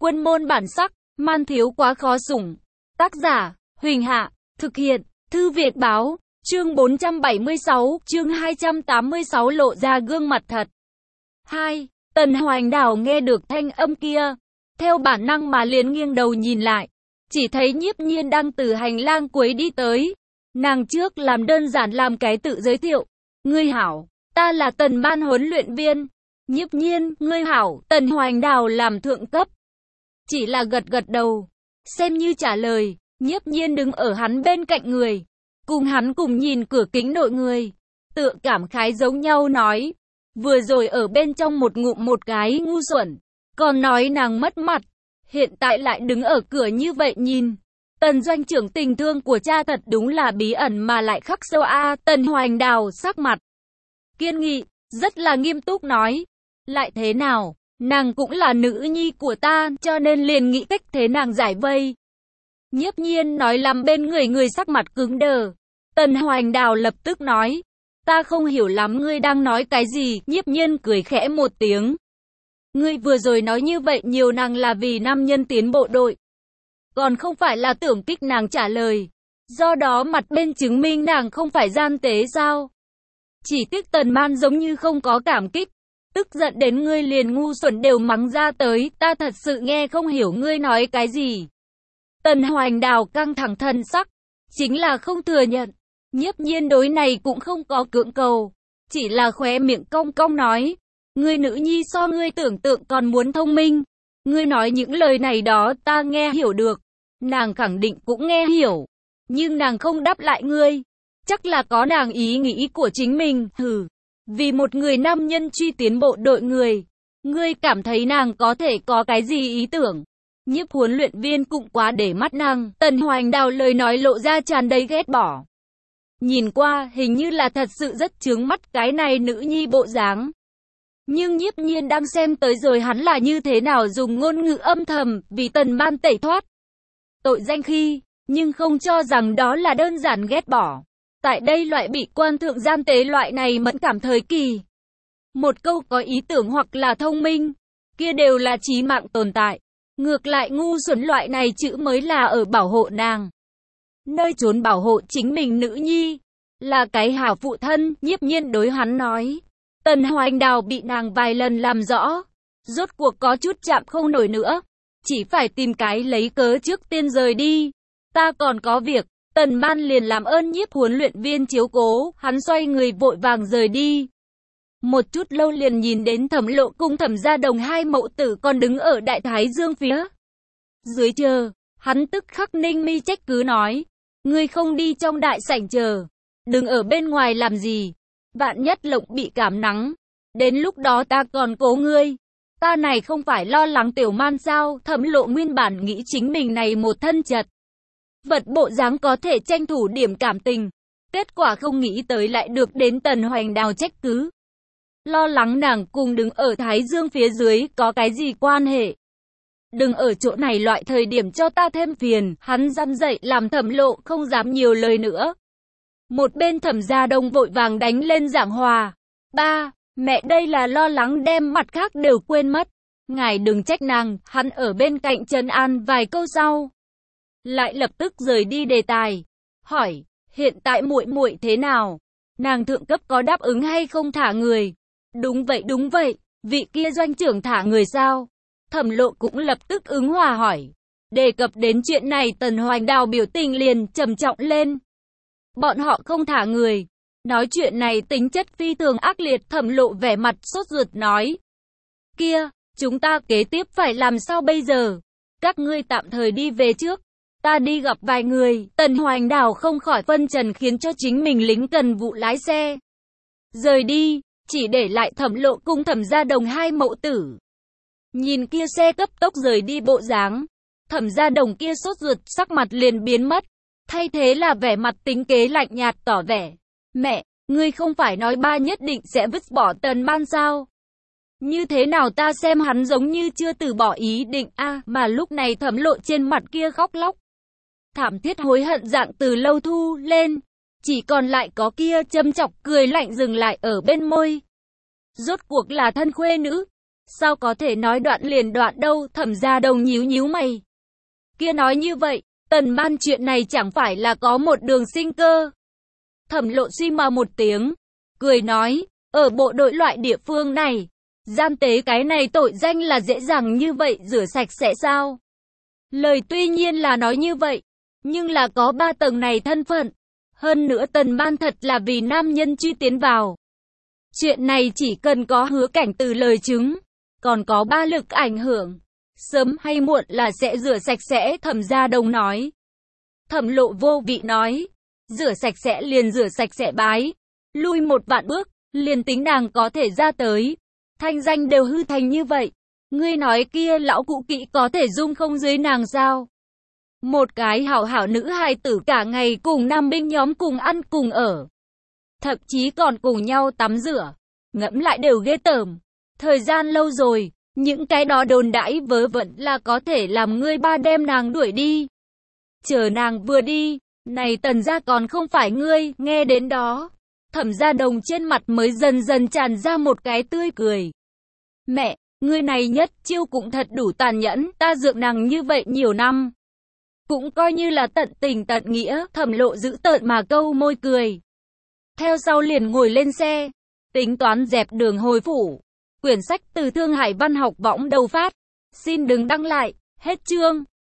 Quân môn bản sắc, man thiếu quá khó sủng. Tác giả, Huỳnh Hạ, thực hiện, Thư Việt Báo, chương 476, chương 286 lộ ra gương mặt thật. 2. Tần Hoành Đào nghe được thanh âm kia, theo bản năng mà liền nghiêng đầu nhìn lại, chỉ thấy Nhiếp Nhiên đang từ hành lang cuối đi tới. Nàng trước làm đơn giản làm cái tự giới thiệu. Ngươi hảo, ta là Tần ban huấn luyện viên. Nhiếp Nhiên, ngươi hảo. Tần Hoành Đào làm thượng cấp, chỉ là gật gật đầu, xem như trả lời. Nhiếp Nhiên đứng ở hắn bên cạnh người, cùng hắn cùng nhìn cửa kính nội người, tựa cảm khái giống nhau nói. Vừa rồi ở bên trong một ngụm một cái ngu xuẩn, còn nói nàng mất mặt, hiện tại lại đứng ở cửa như vậy nhìn. Tần doanh trưởng tình thương của cha thật đúng là bí ẩn mà lại khắc sâu a. Tần Hoành Đào sắc mặt kiên nghị, rất là nghiêm túc nói. Lại thế nào, nàng cũng là nữ nhi của ta, cho nên liền nghĩ cách thế nàng giải vây. Nhiếp Nhiên nói làm bên người sắc mặt cứng đờ. Tần Hoành Đào lập tức nói, ta không hiểu lắm ngươi đang nói cái gì. Nhiếp Nhiên cười khẽ một tiếng. Ngươi vừa rồi nói như vậy nhiều nàng là vì nam nhân tiến bộ đội, còn không phải là tưởng kích nàng trả lời. Do đó mặt bên chứng minh nàng không phải gian tế sao? Chỉ tiếc Tần Man giống như không có cảm kích, tức giận đến ngươi liền ngu xuẩn đều mắng ra tới. Ta thật sự nghe không hiểu ngươi nói cái gì. Tần Hoành Đào căng thẳng thần sắc, chính là không thừa nhận. Nhiếp Nhiên đối này cũng không có cưỡng cầu, chỉ là khóe miệng cong cong nói, ngươi nữ nhi so ngươi tưởng tượng còn muốn thông minh. Ngươi nói những lời này đó ta nghe hiểu được, nàng khẳng định cũng nghe hiểu, nhưng nàng không đáp lại ngươi, chắc là có nàng ý nghĩ của chính mình. Hừ, vì một người nam nhân truy tiến bộ đội người, ngươi cảm thấy nàng có thể có cái gì ý tưởng? Nhiếp huấn luyện viên cũng quá để mắt nàng. Tần Hoành Đào lời nói lộ ra tràn đầy ghét bỏ, nhìn qua hình như là thật sự rất chướng mắt cái này nữ nhi bộ dáng. Nhưng Nhiếp Nhiên đang xem tới rồi hắn là như thế nào dùng ngôn ngữ âm thầm vì Tần Man tẩy thoát tội danh khi, nhưng không cho rằng đó là đơn giản ghét bỏ. Tại đây loại bị quan thượng gian tế loại này mẫn cảm thời kỳ, một câu có ý tưởng hoặc là thông minh, kia đều là chí mạng tồn tại. Ngược lại ngu xuẩn loại này chữ mới là ở bảo hộ nàng, nơi trốn bảo hộ chính mình nữ nhi, là cái hảo phụ thân. Nhiếp Nhiên đối hắn nói. Tần Hoành Đào bị nàng vài lần làm rõ, rốt cuộc có chút chạm không nổi nữa, chỉ phải tìm cái lấy cớ trước tiên rời đi. Ta còn có việc. Tần Man liền làm ơn Nhiếp huấn luyện viên chiếu cố, hắn xoay người vội vàng rời đi. Một chút lâu liền nhìn đến Thẩm Lộ cùng Thẩm Gia Đồng hai mẫu tử còn đứng ở Đại Thái Dương phía dưới chờ. Hắn tức khắc ninh mi trách cứ nói, ngươi không đi trong đại sảnh chờ, đừng ở bên ngoài làm gì, vạn nhất Lộng bị cảm nắng, đến lúc đó ta còn cố ngươi. Ta này không phải lo lắng Tiểu Man sao? Thẩm Lộ nguyên bản nghĩ chính mình này một thân chật vật bộ dáng có thể tranh thủ điểm cảm tình, kết quả không nghĩ tới lại được đến Tần Hoành Đào trách cứ. Lo lắng nàng cùng đứng ở Thái Dương phía dưới có cái gì quan hệ? Đừng ở chỗ này loại thời điểm cho ta thêm phiền. Hắn răn dậy làm Thẩm Lộ không dám nhiều lời nữa. Một bên Thẩm Gia Đông vội vàng đánh lên giảng hòa. Ba, mẹ đây là lo lắng đem mặt khác đều quên mất. Ngài đừng trách nàng. Hắn ở bên cạnh trấn an vài câu sau, lại lập tức rời đi đề tài, hỏi, hiện tại muội muội thế nào? Nàng thượng cấp có đáp ứng hay không thả người? Đúng vậy, vị kia doanh trưởng thả người sao? Thẩm Lộ cũng lập tức ứng hòa hỏi. Đề cập đến chuyện này Tần Hoành Đào biểu tình liền trầm trọng lên. Bọn họ không thả người. Nói chuyện này tính chất phi thường ác liệt. Thẩm Lộ vẻ mặt sốt ruột nói. Kia, chúng ta kế tiếp phải làm sao bây giờ? Các ngươi tạm thời đi về trước, ta đi gặp vài người. Tần Hoành Đào không khỏi phân trần khiến cho chính mình lính cần vụ lái xe rời đi, chỉ để lại Thẩm Lộ cùng Thẩm Gia Đồng hai mẫu tử. Nhìn kia xe cấp tốc rời đi bộ dáng, Thẩm Gia Đồng kia sốt ruột sắc mặt liền biến mất, thay thế là vẻ mặt tính kế lạnh nhạt tỏ vẻ. Mẹ, ngươi không phải nói ba nhất định sẽ vứt bỏ Tần Man sao? Như thế nào ta xem hắn giống như chưa từ bỏ ý định a. Mà lúc này Thẩm Lộ trên mặt kia khóc lóc thảm thiết hối hận dạng từ lâu thu lên, chỉ còn lại có kia châm chọc cười lạnh dừng lại ở bên môi. Rốt cuộc là thân khuê nữ, Sao có thể nói đoạn liền đoạn đâu, Thẩm Gia Đồng nhíu nhíu mày. Kia nói như vậy, Tần Ban chuyện này chẳng phải là có một đường sinh cơ. Thẩm Lộ suy mà một tiếng, cười nói, ở bộ đội loại địa phương này, gian tế cái này tội danh là dễ dàng như vậy rửa sạch sẽ sao? Lời tuy nhiên là nói như vậy, nhưng là có 3 tầng này thân phận. Hơn nữa Tần Ban thật là vì nam nhân truy tiến vào. Chuyện này chỉ cần có Hứa Cảnh từ lời chứng, còn có 3 lực ảnh hưởng. Sớm hay muộn là sẽ rửa sạch sẽ, Thẩm Gia Đồng nói. Thẩm Lộ vô vị nói, rửa sạch sẽ liền rửa sạch sẽ bái. Lui một vạn bước, liền tính nàng có thể ra tới. Thanh danh đều hư thành như vậy. Ngươi nói kia lão cụ kỵ có thể dung không dưới nàng sao? Một cái hảo hảo nữ hài tử cả ngày cùng nam binh nhóm cùng ăn cùng ở. Thậm chí còn cùng nhau tắm rửa. Ngẫm lại đều ghê tởm. Thời gian lâu rồi, những cái đó đồn đãi vớ vẩn là có thể làm ngươi ba đem nàng đuổi đi. Chờ nàng vừa đi, này Tần gia còn không phải ngươi, nghe đến đó. Thẩm Gia Đồng trên mặt mới dần dần tràn ra một cái tươi cười. Mẹ, ngươi này nhất chiêu cũng thật đủ tàn nhẫn, ta dưỡng nàng như vậy nhiều năm. Cũng coi như là tận tình tận nghĩa, Thẩm Lộ giữ tợn mà câu môi cười. Theo sau liền ngồi lên xe, tính toán dẹp đường hồi phủ. Quyển sách từ Thương Hải Văn học võng đầu phát. Xin đừng đăng lại, hết chương.